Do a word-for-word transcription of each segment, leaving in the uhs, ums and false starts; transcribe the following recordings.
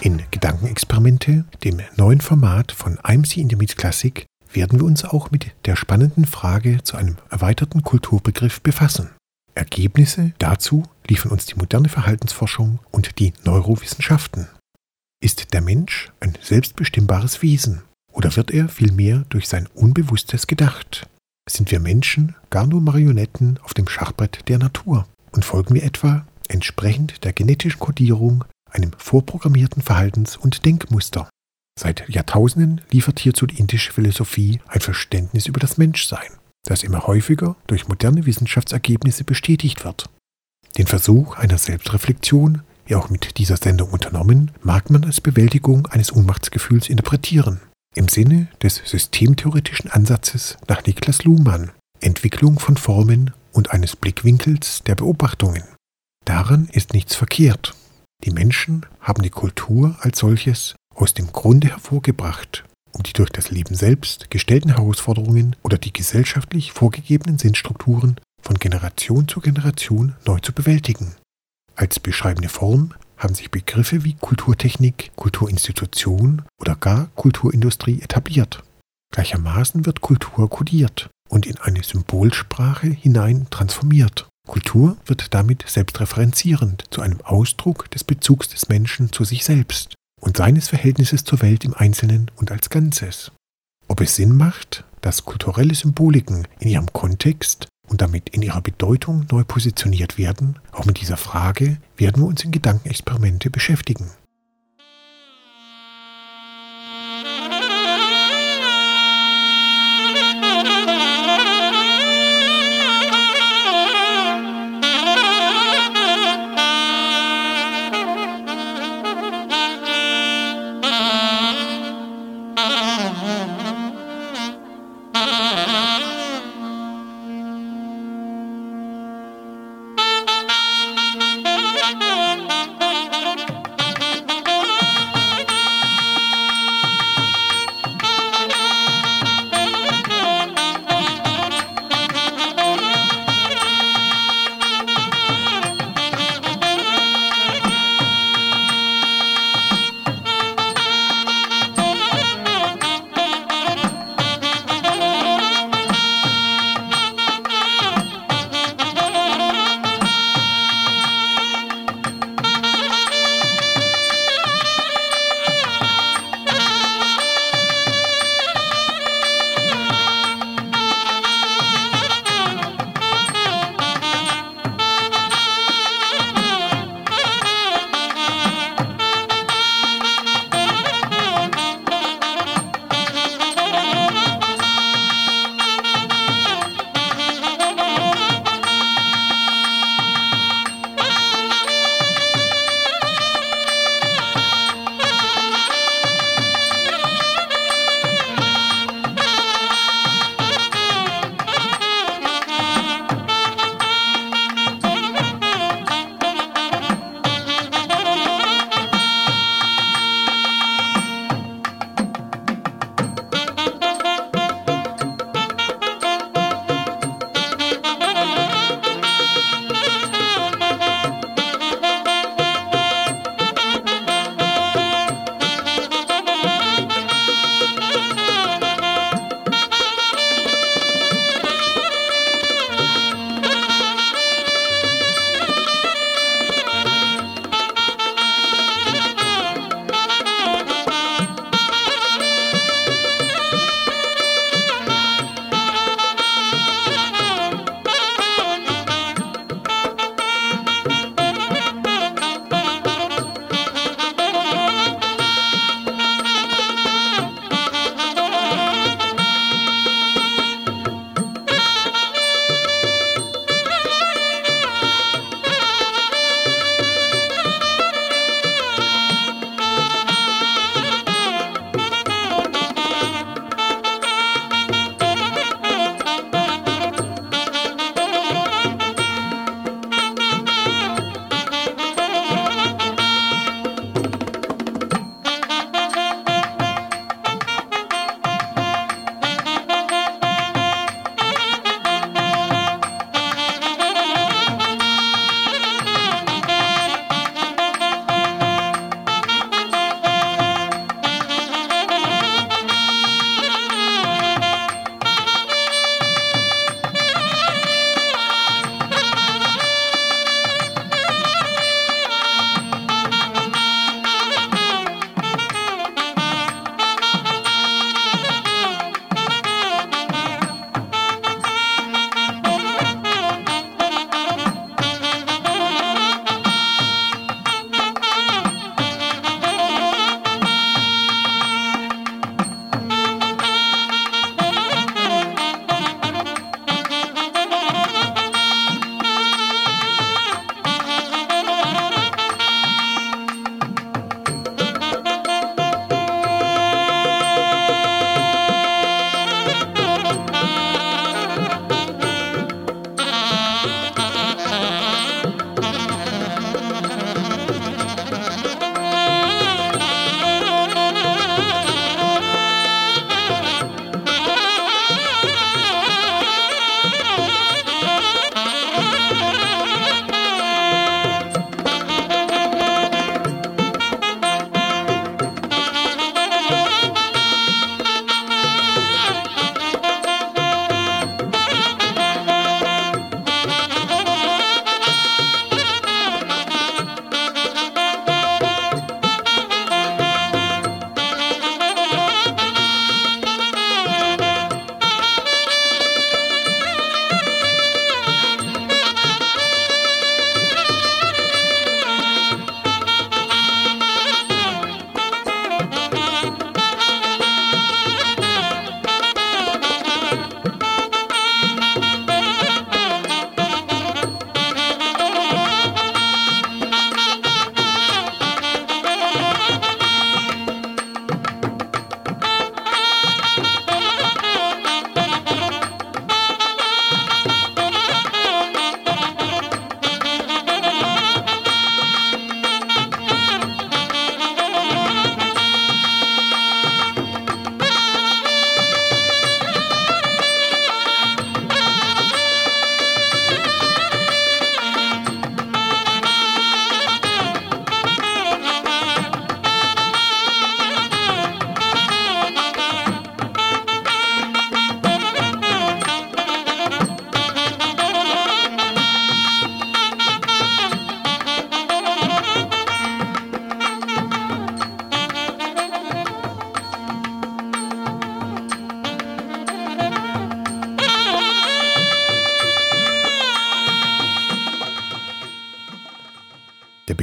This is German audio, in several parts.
In Gedankenexperimente, dem neuen Format von I M C in the Meets Classic, werden wir uns auch mit der spannenden Frage zu einem erweiterten Kulturbegriff befassen. Ergebnisse dazu liefern uns die moderne Verhaltensforschung und die Neurowissenschaften. Ist der Mensch ein selbstbestimmbares Wesen oder wird er vielmehr durch sein Unbewusstes gedacht? Sind wir Menschen gar nur Marionetten auf dem Schachbrett der Natur und folgen wir etwa entsprechend der genetischen Kodierung einem vorprogrammierten Verhaltens- und Denkmuster? Seit Jahrtausenden liefert hierzu die indische Philosophie ein Verständnis über das Menschsein, das immer häufiger durch moderne Wissenschaftsergebnisse bestätigt wird. Den Versuch einer Selbstreflexion, wie auch mit dieser Sendung unternommen, mag man als Bewältigung eines Ohnmachtsgefühls interpretieren, im Sinne des systemtheoretischen Ansatzes nach Niklas Luhmann, Entwicklung von Formen und eines Blickwinkels der Beobachtungen. Daran ist nichts verkehrt. Die Menschen haben die Kultur als solches aus dem Grunde hervorgebracht, um die durch das Leben selbst gestellten Herausforderungen oder die gesellschaftlich vorgegebenen Sinnstrukturen von Generation zu Generation neu zu bewältigen. Als beschreibende Form haben sich Begriffe wie Kulturtechnik, Kulturinstitution oder gar Kulturindustrie etabliert. Gleichermaßen wird Kultur kodiert und in eine Symbolsprache hinein transformiert. Kultur wird damit selbstreferenzierend zu einem Ausdruck des Bezugs des Menschen zu sich selbst und seines Verhältnisses zur Welt im Einzelnen und als Ganzes. Ob es Sinn macht, dass kulturelle Symboliken in ihrem Kontext und damit in ihrer Bedeutung neu positioniert werden, auch mit dieser Frage werden wir uns in Gedankenexperimente beschäftigen.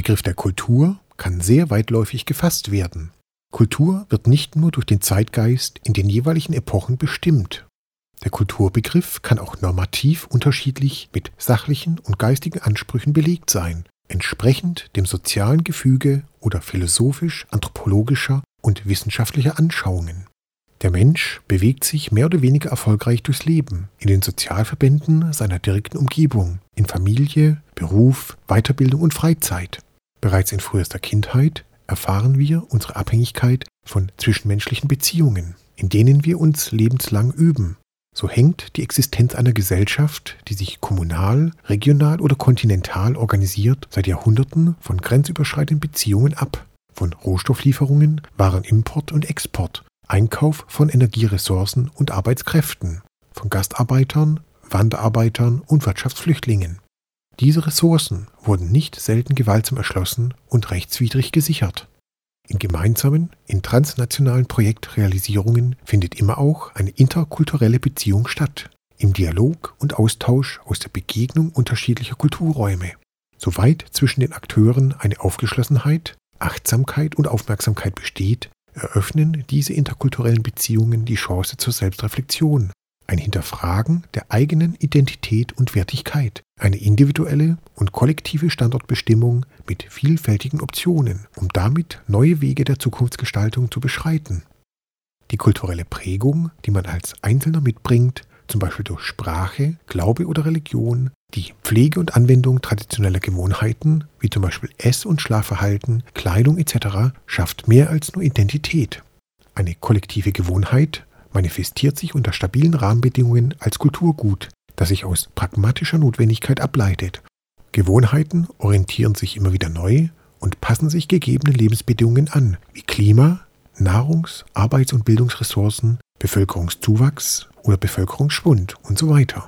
Begriff der Kultur kann sehr weitläufig gefasst werden. Kultur wird nicht nur durch den Zeitgeist in den jeweiligen Epochen bestimmt. Der Kulturbegriff kann auch normativ unterschiedlich mit sachlichen und geistigen Ansprüchen belegt sein, entsprechend dem sozialen Gefüge oder philosophisch-anthropologischer und wissenschaftlicher Anschauungen. Der Mensch bewegt sich mehr oder weniger erfolgreich durchs Leben, in den Sozialverbänden seiner direkten Umgebung, in Familie, Beruf, Weiterbildung und Freizeit. Bereits in frühester Kindheit erfahren wir unsere Abhängigkeit von zwischenmenschlichen Beziehungen, in denen wir uns lebenslang üben. So hängt die Existenz einer Gesellschaft, die sich kommunal, regional oder kontinental organisiert, seit Jahrhunderten von grenzüberschreitenden Beziehungen ab, von Rohstofflieferungen, Warenimport und Export, Einkauf von Energieressourcen und Arbeitskräften, von Gastarbeitern, Wanderarbeitern und Wirtschaftsflüchtlingen. Diese Ressourcen wurden nicht selten gewaltsam erschlossen und rechtswidrig gesichert. In gemeinsamen, in transnationalen Projektrealisierungen findet immer auch eine interkulturelle Beziehung statt, im Dialog und Austausch aus der Begegnung unterschiedlicher Kulturräume. Soweit zwischen den Akteuren eine Aufgeschlossenheit, Achtsamkeit und Aufmerksamkeit besteht, eröffnen diese interkulturellen Beziehungen die Chance zur Selbstreflexion, ein Hinterfragen der eigenen Identität und Wertigkeit, eine individuelle und kollektive Standortbestimmung mit vielfältigen Optionen, um damit neue Wege der Zukunftsgestaltung zu beschreiten. Die kulturelle Prägung, die man als Einzelner mitbringt, zum Beispiel durch Sprache, Glaube oder Religion, die Pflege und Anwendung traditioneller Gewohnheiten, wie zum Beispiel Ess- und Schlafverhalten, Kleidung et cetera, schafft mehr als nur Identität. Eine kollektive Gewohnheit manifestiert sich unter stabilen Rahmenbedingungen als Kulturgut, das sich aus pragmatischer Notwendigkeit ableitet. Gewohnheiten orientieren sich immer wieder neu und passen sich gegebenen Lebensbedingungen an, wie Klima, Nahrungs-, Arbeits- und Bildungsressourcen, Bevölkerungszuwachs oder Bevölkerungsschwund und so weiter.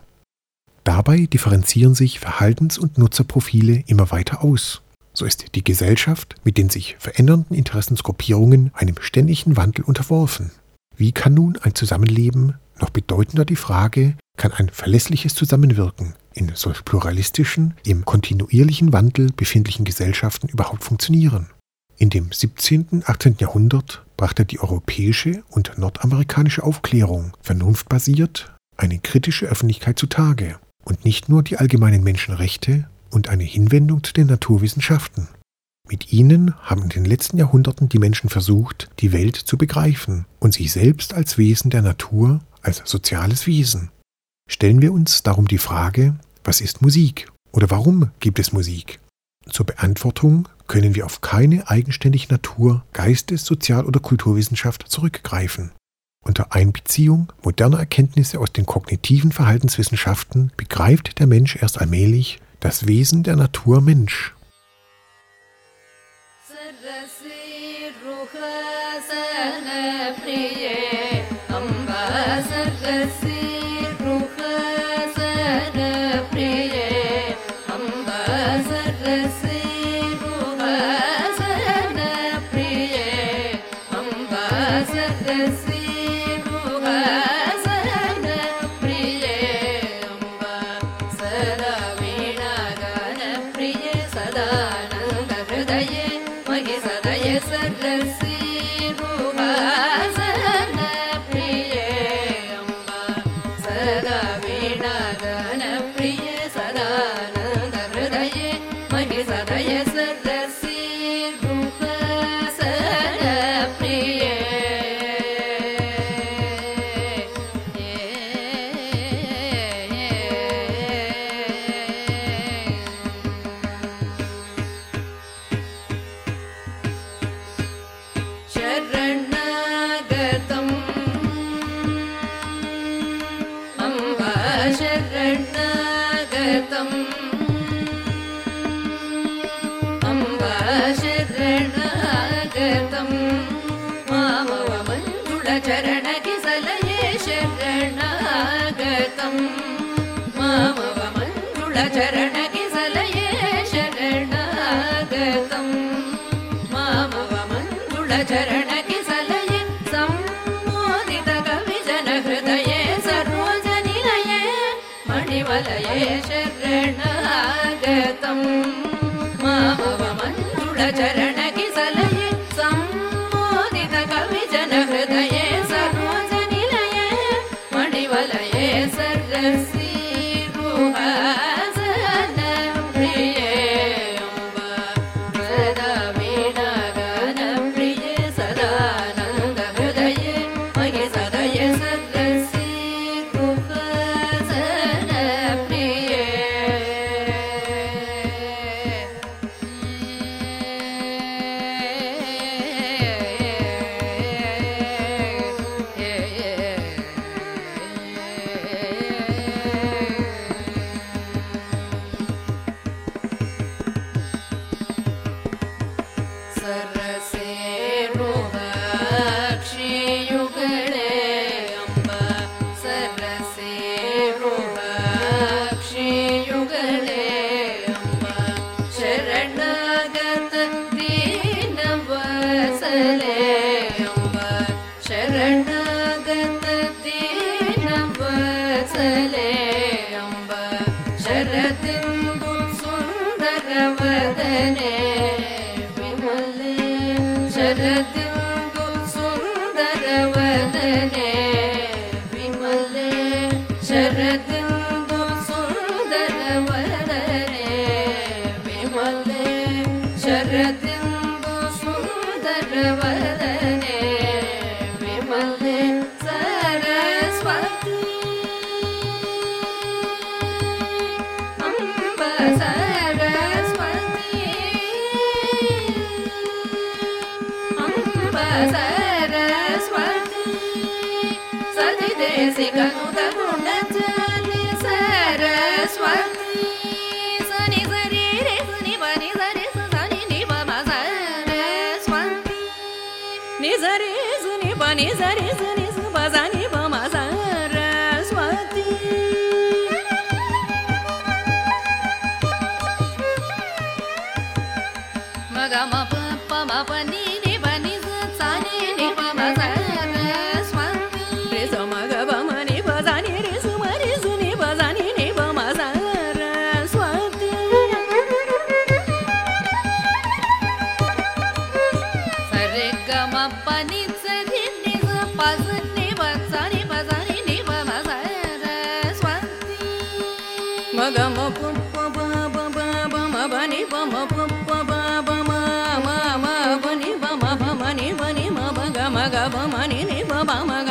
Dabei differenzieren sich Verhaltens- und Nutzerprofile immer weiter aus. So ist die Gesellschaft mit den sich verändernden Interessensgruppierungen einem ständigen Wandel unterworfen. Wie kann nun ein Zusammenleben, noch bedeutender die Frage, kann ein verlässliches Zusammenwirken in solch pluralistischen, im kontinuierlichen Wandel befindlichen Gesellschaften überhaupt funktionieren? In dem siebzehnten und achtzehnten Jahrhundert brachte die europäische und nordamerikanische Aufklärung vernunftbasiert eine kritische Öffentlichkeit zutage und nicht nur die allgemeinen Menschenrechte und eine Hinwendung zu den Naturwissenschaften. Mit ihnen haben in den letzten Jahrhunderten die Menschen versucht, die Welt zu begreifen und sich selbst als Wesen der Natur, als soziales Wesen. Stellen wir uns darum die Frage, was ist Musik oder warum gibt es Musik? Zur Beantwortung können wir auf keine eigenständige Natur-, Geistes-, Sozial- oder Kulturwissenschaft zurückgreifen. Unter Einbeziehung moderner Erkenntnisse aus den kognitiven Verhaltenswissenschaften begreift der Mensch erst allmählich das Wesen der Natur Mensch. शरणागतं मामव ಶರದಿಂದು ಸುಂದರವದನೆ ವಿಮಲೆ ಶರದಿಂದು ಸುಂದರವದನೆ ವಿಮಲೆ ಶರದಿಂದು ಸುಂದರವದನೆ ವಿಮಲೆ ಸರಸ್ವತಿ ಅಂಬ ಸರಸ್ವತಿ ಅಂಬ ಸರಸ್ವತಿ ಸತಿ ದೇಸಿ ಕನುತ ಗುಣಜಾಲಿ ಸರಸ್ವತಿ ಸನಿ ಸರಿ ರೇ ಸನಿ ಬನಿ ಸರಿ ಸನಿ ನಿ ಬಮ ಸರಸ್ವತಿ ನಿ ಸರಿ ಸನಿ ಬನಿ ಸರಿ ಸನಿ ಬ ಸನಿ ಬಮ ಸರಸ್ವತಿ ಮಗ ಮ ಪ ಪ ಮ ಪ ನಿ ನಿ ಬ ನಿ ಸ ಸ ನಿ ನಿ ಬ ಮ ಸರಸ್ವತಿ ರೇ ಸ ಮ ಗ ಬ ಮ ನಿ ಬ ಸ ನಿ ರೇ ಸ ಮ ರಿ ಸ ನಿ ಬ ಸ ನಿ ನಿ ಬ ಮ ಸರಸ್ವತಿ ಸ ರೇ ಗ ಮ ಪ ನಿ ಸ ರಿ ನಿ ಸ ಪ ಸ ನಿ ಬ ಸ ನಿ ಬ ಸ ನಿ ನಿ ಬ ಮ ಸರಸ್ವತಿ ಮ ಗ ಮ ಪ ಪ ಬ ಬ ಬ ಬ ಮ ಬ ನಿ ಬ ಮ ಪ ಪ ಬ ಬ ಮ ಮ ಮ ಬ ನಿ ಬ ಮ ಬ ಮ ನಿ ಬ ನಿ ಮ ಬ ಗ ಮ ಗ ಬ ಮ ನಿ ನಿ ಬ ಬ ಮ